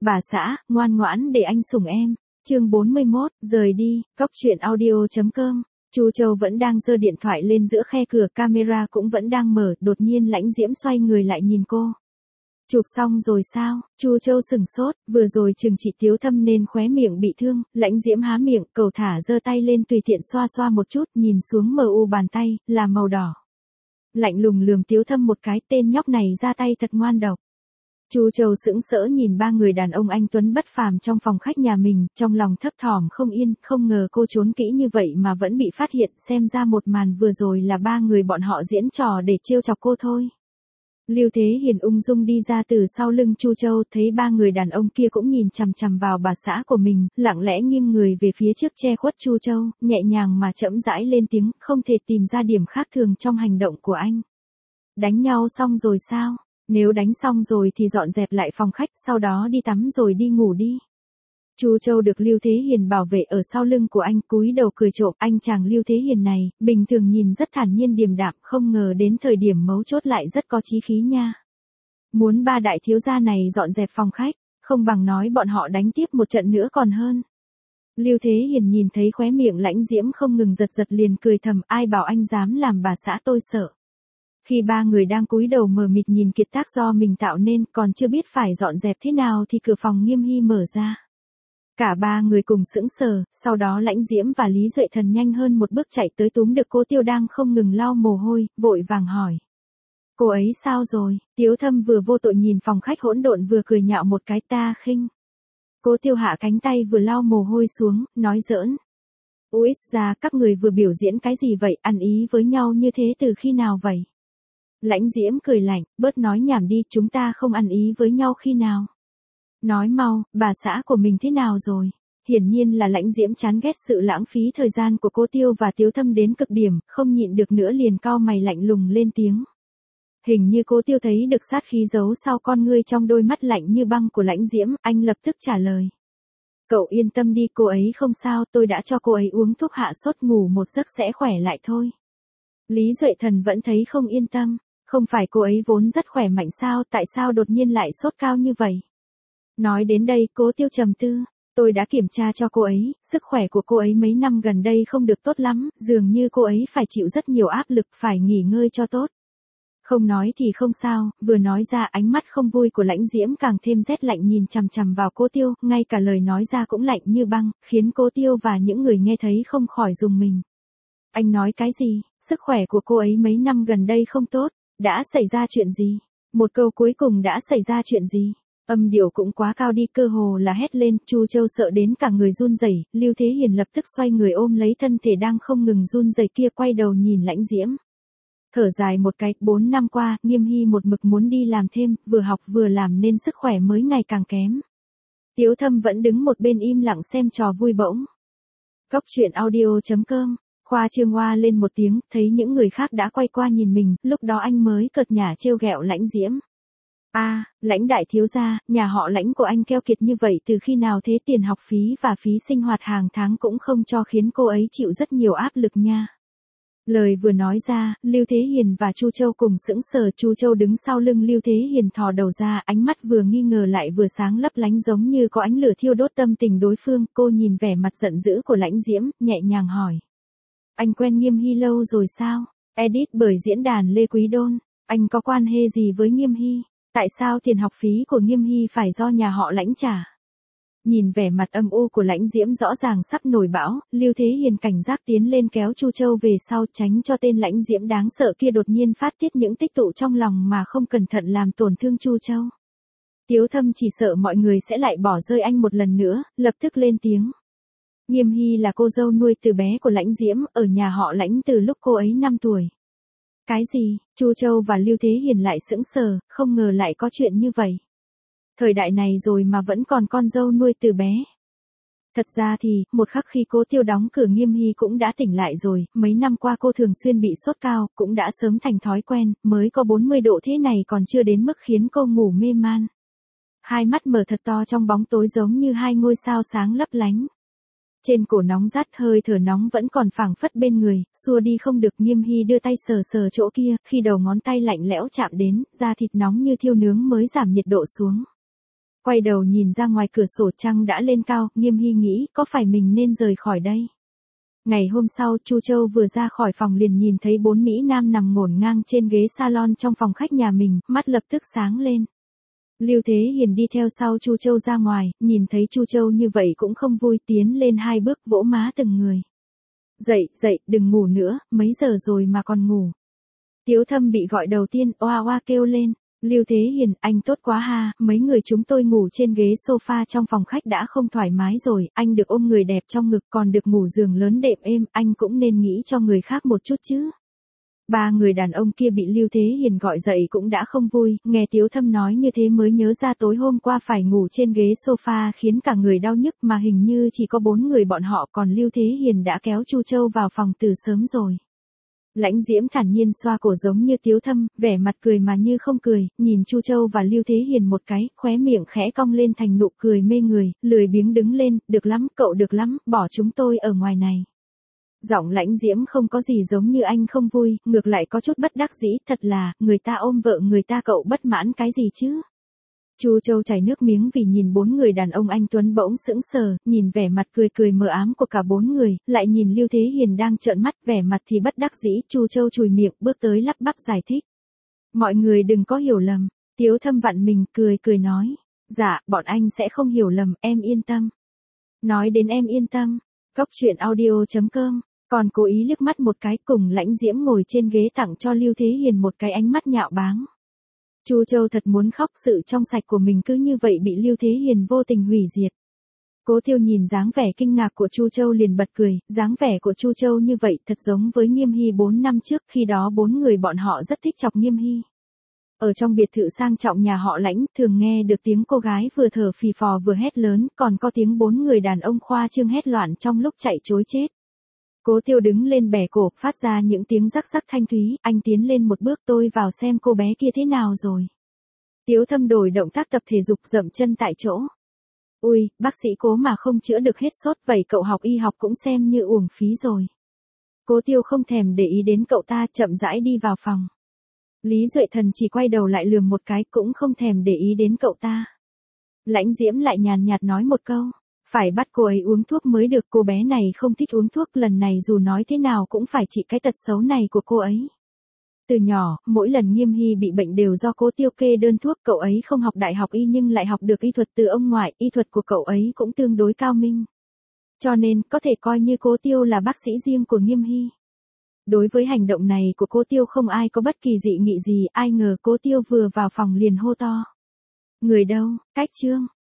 Bà xã, ngoan ngoãn để anh sủng em. Chương 41, rời đi, Cóc truyện audio.com. Chu Châu vẫn đang giơ điện thoại lên giữa khe cửa, camera cũng vẫn đang mở, đột nhiên Lãnh Diễm xoay người lại nhìn cô. Chụp xong rồi sao? Chu Châu sửng sốt, vừa rồi chừng trị Tiếu Thâm nên khóe miệng bị thương, Lãnh Diễm há miệng, cầu thả giơ tay lên tùy tiện xoa xoa một chút, nhìn xuống mờ u bàn tay, là màu đỏ. Lạnh lùng lườm Tiếu Thâm một cái, tên nhóc này ra tay thật ngoan độc. Chu Châu sững sỡ nhìn ba người đàn ông anh tuấn bất phàm trong phòng khách nhà mình, trong lòng thấp thỏm không yên, không ngờ cô trốn kỹ như vậy mà vẫn bị phát hiện, xem ra một màn vừa rồi là ba người bọn họ diễn trò để trêu chọc cô thôi. Lưu Thế Hiền ung dung đi ra từ sau lưng Chu Châu, thấy ba người đàn ông kia cũng nhìn chằm chằm vào bà xã của mình, lặng lẽ nghiêng người về phía trước che khuất Chu Châu, nhẹ nhàng mà chậm rãi lên tiếng, không thể tìm ra điểm khác thường trong hành động của anh. Đánh nhau xong rồi sao? Nếu đánh xong rồi thì dọn dẹp lại phòng khách, sau đó đi tắm rồi đi ngủ đi. Chu Châu được Lưu Thế Hiền bảo vệ ở sau lưng của anh, cúi đầu cười trộm, anh chàng Lưu Thế Hiền này, bình thường nhìn rất thản nhiên điềm đạm, không ngờ đến thời điểm mấu chốt lại rất có chí khí nha. Muốn ba đại thiếu gia này dọn dẹp phòng khách, không bằng nói bọn họ đánh tiếp một trận nữa còn hơn. Lưu Thế Hiền nhìn thấy khóe miệng Lãnh Diễm không ngừng giật giật liền cười thầm, ai bảo anh dám làm bà xã tôi sợ. Khi ba người đang cúi đầu mờ mịt nhìn kiệt tác do mình tạo nên, còn chưa biết phải dọn dẹp thế nào thì cửa phòng Nghiêm Hy mở ra. Cả ba người cùng sững sờ, sau đó Lãnh Diễm và Lý Duệ Thần nhanh hơn một bước chạy tới túm được Cố Tiêu đang không ngừng lau mồ hôi, vội vàng hỏi. Cô ấy sao rồi? Tiếu Thâm vừa vô tội nhìn phòng khách hỗn độn vừa cười nhạo một cái, ta khinh. Cố Tiêu hạ cánh tay vừa lau mồ hôi xuống, nói giỡn. Úi ra, các người vừa biểu diễn cái gì vậy, ăn ý với nhau như thế từ khi nào vậy? Lãnh Diễm cười lạnh, bớt nói nhảm đi, chúng ta không ăn ý với nhau khi nào. Nói mau, bà xã của mình thế nào rồi? Hiển nhiên là Lãnh Diễm chán ghét sự lãng phí thời gian của Cố Tiêu và Tiếu Thâm đến cực điểm, không nhịn được nữa liền cau mày lạnh lùng lên tiếng. Hình như Cố Tiêu thấy được sát khí giấu sau con ngươi trong đôi mắt lạnh như băng của Lãnh Diễm, anh lập tức trả lời. Cậu yên tâm đi, cô ấy không sao, tôi đã cho cô ấy uống thuốc hạ sốt, ngủ một giấc sẽ khỏe lại thôi. Lý Duệ Thần vẫn thấy không yên tâm. Không phải cô ấy vốn rất khỏe mạnh sao, tại sao đột nhiên lại sốt cao như vậy? Nói đến đây, Cố Tiêu trầm tư, tôi đã kiểm tra cho cô ấy, sức khỏe của cô ấy mấy năm gần đây không được tốt lắm, dường như cô ấy phải chịu rất nhiều áp lực, phải nghỉ ngơi cho tốt. Không nói thì không sao, vừa nói ra ánh mắt không vui của Lãnh Diễm càng thêm rét lạnh nhìn chằm chằm vào Cố Tiêu, ngay cả lời nói ra cũng lạnh như băng, khiến Cố Tiêu và những người nghe thấy không khỏi rùng mình. Anh nói cái gì? Sức khỏe của cô ấy mấy năm gần đây không tốt. Đã xảy ra chuyện gì? Một câu cuối cùng đã xảy ra chuyện gì? Âm điệu cũng quá cao đi, cơ hồ là hét lên, Chu Châu sợ đến cả người run rẩy, Lưu Thế Hiền lập tức xoay người ôm lấy thân thể đang không ngừng run rẩy kia, quay đầu nhìn Lãnh Diễm. Thở dài một cái, 4 năm qua, Nghiêm Hy một mực muốn đi làm thêm, vừa học vừa làm nên sức khỏe mới ngày càng kém. Tiếu Thâm vẫn đứng một bên im lặng xem trò vui bỗng. Cóc truyện audio.com. Khoa Trương Hoa lên một tiếng, thấy những người khác đã quay qua nhìn mình, lúc đó anh mới cợt nhả trêu ghẹo Lãnh Diễm. Lãnh đại thiếu gia, nhà họ Lãnh của anh keo kiệt như vậy từ khi nào thế, tiền học phí và phí sinh hoạt hàng tháng cũng không cho, khiến cô ấy chịu rất nhiều áp lực nha. Lời vừa nói ra, Lưu Thế Hiền và Chu Châu cùng sững sờ, Chu Châu đứng sau lưng Lưu Thế Hiền thò đầu ra, ánh mắt vừa nghi ngờ lại vừa sáng lấp lánh giống như có ánh lửa thiêu đốt tâm tình đối phương, cô nhìn vẻ mặt giận dữ của Lãnh Diễm, nhẹ nhàng hỏi. Anh quen Nghiêm Hy lâu rồi sao? Edit bởi diễn đàn Lê Quý Đôn. Anh có quan hệ gì với Nghiêm Hy? Tại sao tiền học phí của Nghiêm Hy phải do nhà họ Lãnh trả? Nhìn vẻ mặt âm u của Lãnh Diễm rõ ràng sắp nổi bão, Lưu Thế Hiền cảnh giác tiến lên kéo Chu Châu về sau, tránh cho tên Lãnh Diễm đáng sợ kia đột nhiên phát tiết những tích tụ trong lòng mà không cẩn thận làm tổn thương Chu Châu. Tiếu Thâm chỉ sợ mọi người sẽ lại bỏ rơi anh một lần nữa, lập tức lên tiếng. Nghiêm Hy là cô dâu nuôi từ bé của Lãnh Diễm, ở nhà họ Lãnh từ lúc cô ấy 5 tuổi. Cái gì? Chu Châu và Lưu Thế Hiền lại sững sờ, không ngờ lại có chuyện như vậy. Thời đại này rồi mà vẫn còn con dâu nuôi từ bé. Thật ra thì, một khắc khi Cố Tiêu đóng cửa Nghiêm Hy cũng đã tỉnh lại rồi, mấy năm qua cô thường xuyên bị sốt cao, cũng đã sớm thành thói quen, mới có 40 độ thế này còn chưa đến mức khiến cô ngủ mê man. Hai mắt mở thật to trong bóng tối giống như hai ngôi sao sáng lấp lánh. Trên cổ nóng rát, hơi thở nóng vẫn còn phảng phất bên người, xua đi không được. Nghiêm Hy đưa tay sờ sờ chỗ kia, khi đầu ngón tay lạnh lẽo chạm đến, da thịt nóng như thiêu nướng mới giảm nhiệt độ xuống. Quay đầu nhìn ra ngoài cửa sổ trăng đã lên cao, Nghiêm Hy nghĩ có phải mình nên rời khỏi đây. Ngày hôm sau, Chu Châu vừa ra khỏi phòng liền nhìn thấy 4 Mỹ Nam nằm ngổn ngang trên ghế salon trong phòng khách nhà mình, mắt lập tức sáng lên. Lưu Thế Hiền đi theo sau Chu Châu ra ngoài, nhìn thấy Chu Châu như vậy cũng không vui, tiến lên 2 bước vỗ má từng người. Dậy, dậy, đừng ngủ nữa, mấy giờ rồi mà còn ngủ. Tiếu Thâm bị gọi đầu tiên, oa oa kêu lên. Lưu Thế Hiền, anh tốt quá ha, mấy người chúng tôi ngủ trên ghế sofa trong phòng khách đã không thoải mái rồi, anh được ôm người đẹp trong ngực còn được ngủ giường lớn đệm êm, anh cũng nên nghĩ cho người khác một chút chứ. 3 người đàn ông kia bị Lưu Thế Hiền gọi dậy cũng đã không vui, nghe Tiếu Thâm nói như thế mới nhớ ra tối hôm qua phải ngủ trên ghế sofa khiến cả người đau nhức mà hình như chỉ có 4 người bọn họ, còn Lưu Thế Hiền đã kéo Chu Châu vào phòng từ sớm rồi. Lãnh Diễm thản nhiên xoa cổ giống như Tiếu Thâm, vẻ mặt cười mà như không cười, nhìn Chu Châu và Lưu Thế Hiền một cái, khóe miệng khẽ cong lên thành nụ cười mê người, lười biếng đứng lên, được lắm, cậu được lắm, bỏ chúng tôi ở ngoài này. Giọng Lãnh Diễm không có gì giống như anh không vui, ngược lại có chút bất đắc dĩ, thật là, người ta ôm vợ người ta cậu bất mãn cái gì chứ? Chu Châu chảy nước miếng vì nhìn 4 người đàn ông anh tuấn bỗng sững sờ, nhìn vẻ mặt cười cười mờ ám của cả 4 người, lại nhìn Lưu Thế Hiền đang trợn mắt, vẻ mặt thì bất đắc dĩ, Chu Châu chùi miệng, bước tới lắp bắp giải thích. Mọi người đừng có hiểu lầm, Tiếu Thâm vặn mình, cười cười nói. Dạ, bọn anh sẽ không hiểu lầm, em yên tâm. Nói đến em yên tâm, Góc Truyện Audio.com, còn cố ý liếc mắt một cái cùng Lãnh Diễm ngồi trên ghế tặng cho Lưu Thế Hiền một cái ánh mắt nhạo báng. Chu Châu thật muốn khóc, sự trong sạch của mình cứ như vậy bị Lưu Thế Hiền vô tình hủy diệt. Cố Tiêu nhìn dáng vẻ kinh ngạc của Chu Châu liền bật cười, dáng vẻ của Chu Châu như vậy thật giống với Nghiêm Hy 4 năm trước, khi đó 4 người bọn họ rất thích chọc Nghiêm Hy. Ở trong biệt thự sang trọng nhà họ Lãnh, thường nghe được tiếng cô gái vừa thở phì phò vừa hét lớn, còn có tiếng 4 người đàn ông khoa trương hét loạn trong lúc chạy trối chết. Cố Tiêu đứng lên bẻ cổ, phát ra những tiếng rắc rắc thanh thúy, anh tiến lên một bước, tôi vào xem cô bé kia thế nào rồi. Tiếu Thâm đổi động tác tập thể dục, dậm chân tại chỗ. Ui, bác sĩ Cố mà không chữa được hết sốt, vậy cậu học y học cũng xem như uổng phí rồi. Cố Tiêu không thèm để ý đến cậu ta, chậm rãi đi vào phòng. Lý Duệ Thần chỉ quay đầu lại lườm một cái, cũng không thèm để ý đến cậu ta. Lãnh Diễm lại nhàn nhạt nói một câu. Phải bắt cô ấy uống thuốc mới được, cô bé này không thích uống thuốc, lần này dù nói thế nào cũng phải trị cái tật xấu này của cô ấy. Từ nhỏ, mỗi lần Nghiêm Hy bị bệnh đều do Cố Tiêu kê đơn thuốc, cậu ấy không học đại học y nhưng lại học được y thuật từ ông ngoại, y thuật của cậu ấy cũng tương đối cao minh. Cho nên, có thể coi như Cố Tiêu là bác sĩ riêng của Nghiêm Hy. Đối với hành động này của Cố Tiêu không ai có bất kỳ dị nghị gì, ai ngờ Cố Tiêu vừa vào phòng liền hô to. Người đâu, Cách Trương.